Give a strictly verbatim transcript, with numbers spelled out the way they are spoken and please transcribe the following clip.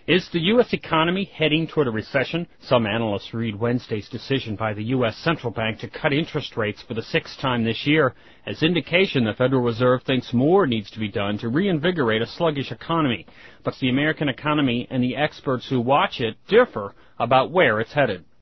Is the U S economy heading toward a recession? Some analysts read Wednesday's decision by the U S Central Bank to cut interest rates for the sixth time this year as indication the Federal Reserve thinks more needs to be done to reinvigorate a sluggish economy. But the American economy and the experts who watch it differ about where it's headed.